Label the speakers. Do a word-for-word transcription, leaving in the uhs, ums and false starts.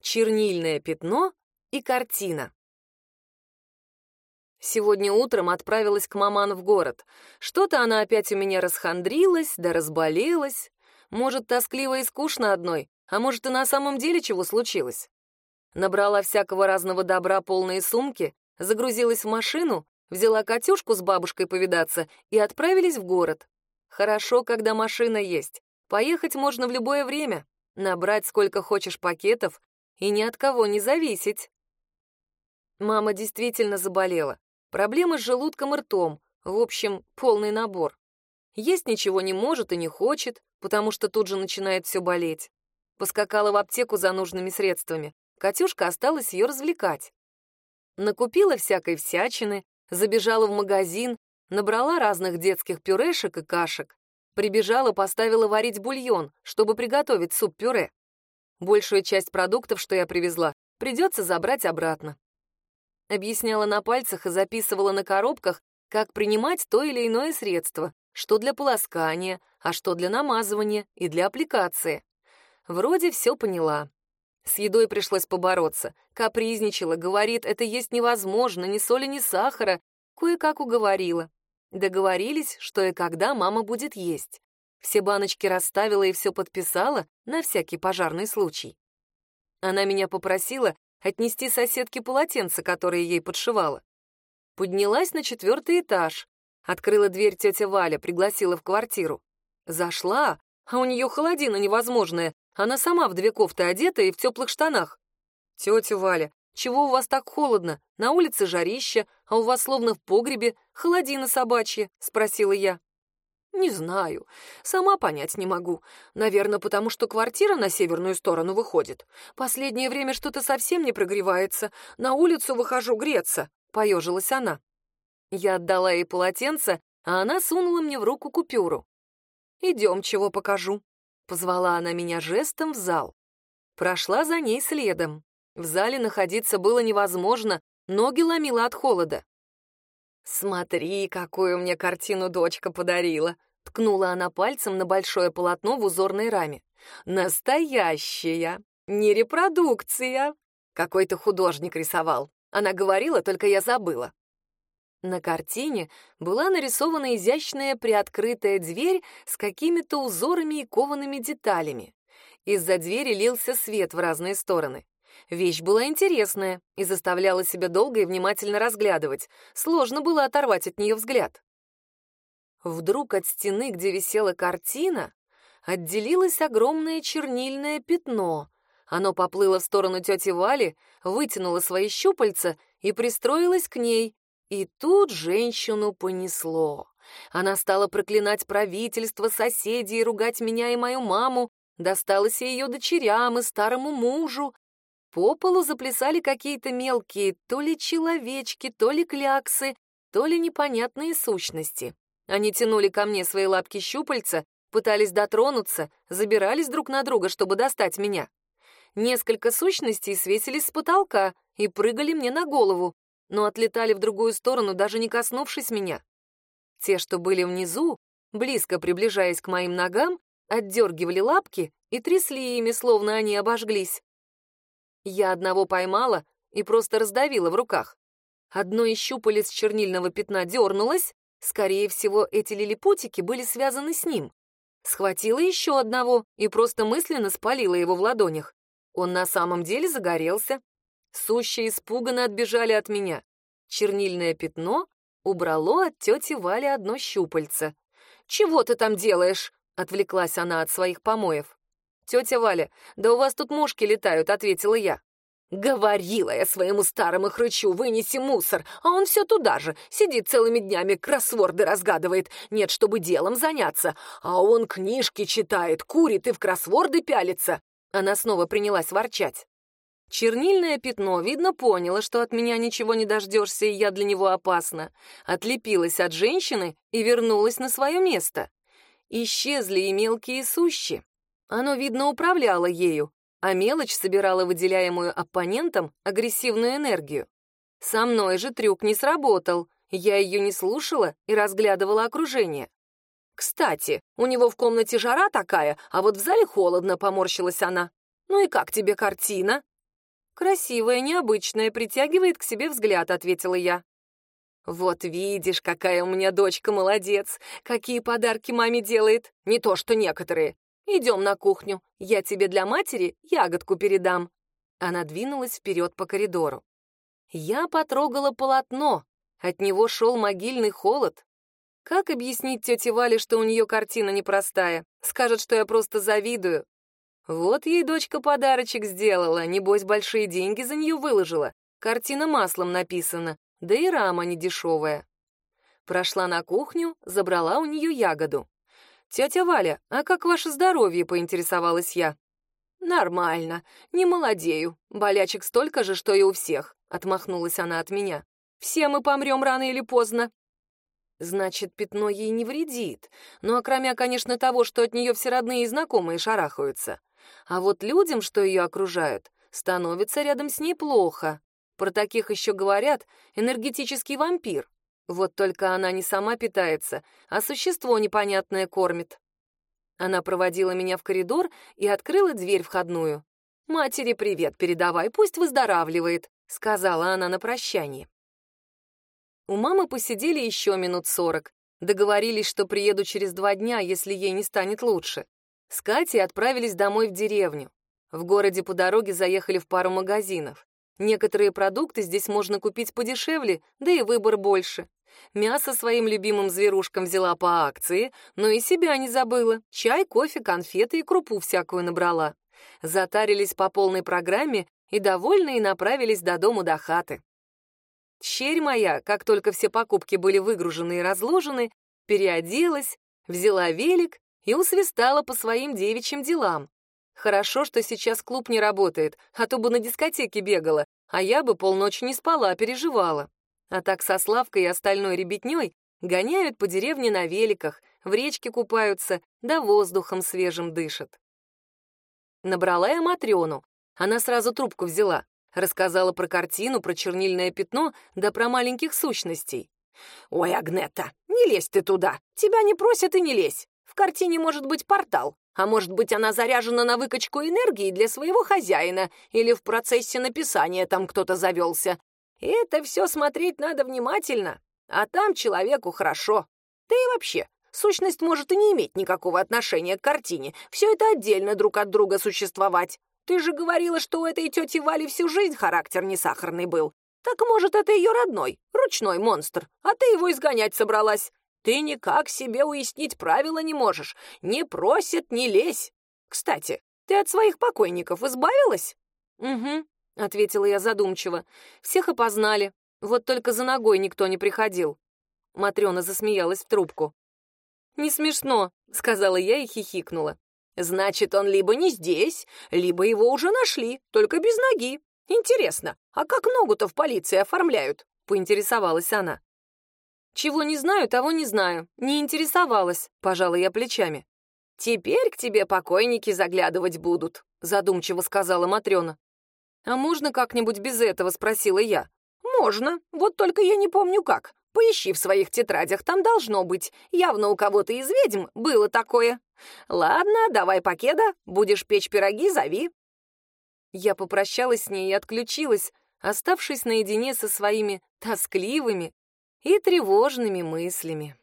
Speaker 1: чернильное пятно и картина. Сегодня утром отправилась к маман в город. Что-то она опять у меня расхандрилась, да разболелась. Может, тоскливо и скучно одной, а может, и на самом деле чего случилось. Набрала всякого разного добра полные сумки, загрузилась в машину, взяла Катюшку с бабушкой повидаться и отправились в город. Хорошо, когда машина есть. Поехать можно в любое время, набрать сколько хочешь пакетов и ни от кого не зависеть. Мама действительно заболела. Проблемы с желудком и ртом, в общем, полный набор. Есть ничего не может и не хочет, потому что тут же начинает все болеть. Поскакала в аптеку за нужными средствами. Катюшка осталась ее развлекать. Накупила всякой всячины, забежала в магазин, набрала разных детских пюрешек и кашек. Прибежала, поставила варить бульон, чтобы приготовить суп-пюре. Большую часть продуктов, что я привезла, придется забрать обратно. Объясняла на пальцах и записывала на коробках, как принимать то или иное средство, что для полоскания, а что для намазывания и для аппликации. Вроде все поняла. С едой пришлось побороться. Капризничала, говорит, это есть невозможно, ни соли, ни сахара. Кое-как уговорила. Договорились, что и когда мама будет есть. Все баночки расставила и все подписала на всякий пожарный случай. Она меня попросила отнести соседке полотенце, которое ей подшивала. Поднялась на четвертый этаж. Открыла дверь тетя Валя, пригласила в квартиру. Зашла, а у нее холодина невозможная. Она сама в две кофты одета и в теплых штанах. «Тетя Валя, чего у вас так холодно? На улице жарища, а у вас словно в погребе холодина собачья», — спросила я. «Не знаю. Сама понять не могу. Наверное, потому что квартира на северную сторону выходит. Последнее время что-то совсем не прогревается. На улицу выхожу греться», — поежилась она. Я отдала ей полотенце, а она сунула мне в руку купюру. «Идем, чего покажу», — позвала она меня жестом в зал. Прошла за ней следом. В зале находиться было невозможно, ноги ломило от холода. «Смотри, какую мне картину дочка подарила!» — ткнула она пальцем на большое полотно в узорной раме. «Настоящая! Не репродукция! Какой-то художник рисовал. Она говорила, только я забыла». На картине была нарисована изящная приоткрытая дверь с какими-то узорами и коваными деталями. Из-за двери лился свет в разные стороны. Вещь была интересная и заставляла себя долго и внимательно разглядывать. Сложно было оторвать от нее взгляд. Вдруг от стены, где висела картина, отделилось огромное чернильное пятно. Оно поплыло в сторону тети Вали, вытянуло свои щупальца и пристроилось к ней. И тут женщину понесло. Она стала проклинать правительство, соседей, ругать меня и мою маму. Досталось и ее дочерям, и старому мужу. По полу заплясали какие-то мелкие то ли человечки, то ли кляксы, то ли непонятные сущности. Они тянули ко мне свои лапки-щупальца, пытались дотронуться, забирались друг на друга, чтобы достать меня. Несколько сущностей свесились с потолка и прыгали мне на голову, но отлетали в другую сторону, даже не коснувшись меня. Те, что были внизу, близко приближаясь к моим ногам, отдергивали лапки и трясли ими, словно они обожглись. Я одного поймала и просто раздавила в руках. Одно из щупалец чернильного пятна дернулось, скорее всего, эти лилипутики были связаны с ним. Схватила еще одного и просто мысленно спалила его в ладонях. Он на самом деле загорелся. Сущие испуганно отбежали от меня. Чернильное пятно убрало от тети Вали одно щупальце. «Чего ты там делаешь?» — отвлеклась она от своих помоев. «Тетя Валя, да у вас тут мушки летают», — ответила я. «Говорила я своему старому хрычу, вынеси мусор, а он все туда же, сидит целыми днями, кроссворды разгадывает, нет, чтобы делом заняться, а он книжки читает, курит и в кроссворды пялится». Она снова принялась ворчать. Чернильное пятно, видно, поняло, что от меня ничего не дождешься, и я для него опасна. Отлепилась от женщины и вернулась на свое место. Исчезли и мелкие сущи. Оно, видно, управляло ею, а мелочь собирала выделяемую оппонентом агрессивную энергию. Со мной же трюк не сработал, я ее не слушала и разглядывала окружение. «Кстати, у него в комнате жара такая, а вот в зале холодно», — поморщилась она. «Ну и как тебе картина?» «Красивая, необычная, притягивает к себе взгляд», — ответила я. «Вот видишь, какая у меня дочка молодец, какие подарки маме делает, не то что некоторые. Идем на кухню, я тебе для матери ягодку передам». Она двинулась вперед по коридору. Я потрогала полотно, от него шел могильный холод. Как объяснить тете Вале, что у нее картина непростая? Скажет, что я просто завидую. Вот ей дочка подарочек сделала, небось большие деньги за нее выложила. Картина маслом написана, да и рама не дешевая. Прошла на кухню, забрала у нее ягоду. «Тетя Валя, а как ваше здоровье?» — поинтересовалась я. «Нормально, не молодею. Болячек столько же, что и у всех», — отмахнулась она от меня. «Все мы помрем рано или поздно». Значит, пятно ей не вредит. Ну, окромя, конечно, того, что от нее все родные и знакомые шарахаются. А вот людям, что ее окружают, становится рядом с ней плохо. Про таких еще говорят энергетический вампир. Вот только она не сама питается, а существо непонятное кормит. Она проводила меня в коридор и открыла дверь входную. «Матери привет передавай, пусть выздоравливает», — сказала она на прощание. У мамы посидели еще минут сорок. Договорились, что приеду через два дня, если ей не станет лучше. С Катей отправились домой в деревню. В городе по дороге заехали в пару магазинов. Некоторые продукты здесь можно купить подешевле, да и выбор больше. Мясо своим любимым зверушкам взяла по акции, но и себя не забыла. Чай, кофе, конфеты и крупу всякую набрала. Затарились по полной программе и, довольные, направились до дому до хаты. Щерь моя, как только все покупки были выгружены и разложены, переоделась, взяла велик и усвистала по своим девичьим делам. Хорошо, что сейчас клуб не работает, а то бы на дискотеке бегала, а я бы полночи не спала, переживала. А так со Славкой и остальной ребятней гоняют по деревне на великах, в речке купаются, да воздухом свежим дышат. Набрала я Матрёну, она сразу трубку взяла. Рассказала про картину, про чернильное пятно, да про маленьких сущностей. «Ой, Агнета, не лезь ты туда. Тебя не просят и не лезь. В картине может быть портал, а может быть она заряжена на выкачку энергии для своего хозяина или в процессе написания там кто-то завелся. И это все смотреть надо внимательно, а там человеку хорошо. Да и вообще, сущность может и не иметь никакого отношения к картине. Все это отдельно друг от друга существовать. Ты же говорила, что у этой тети Вали всю жизнь характер не сахарный был. Так, может, это ее родной, ручной монстр, а ты его изгонять собралась. Ты никак себе уяснить правила не можешь. Не просят, не лезь. Кстати, ты от своих покойников избавилась?» «Угу», — ответила я задумчиво. «Всех опознали. Вот только за ногой никто не приходил». Матрёна засмеялась в трубку. «Не смешно», — сказала я и хихикнула. «Значит, он либо не здесь, либо его уже нашли, только без ноги. Интересно, а как ногу-то в полиции оформляют?» — поинтересовалась она. «Чего не знаю, того не знаю. Не интересовалась», — пожала я плечами. «Теперь к тебе покойники заглядывать будут», — задумчиво сказала Матрёна. «А можно как-нибудь без этого?» — спросила я. «Можно, вот только я не помню как. Поищи в своих тетрадях, там должно быть. Явно у кого-то из ведьм было такое. Ладно, давай покеда, будешь печь пироги, зови». Я попрощалась с ней и отключилась, оставшись наедине со своими тоскливыми и тревожными мыслями.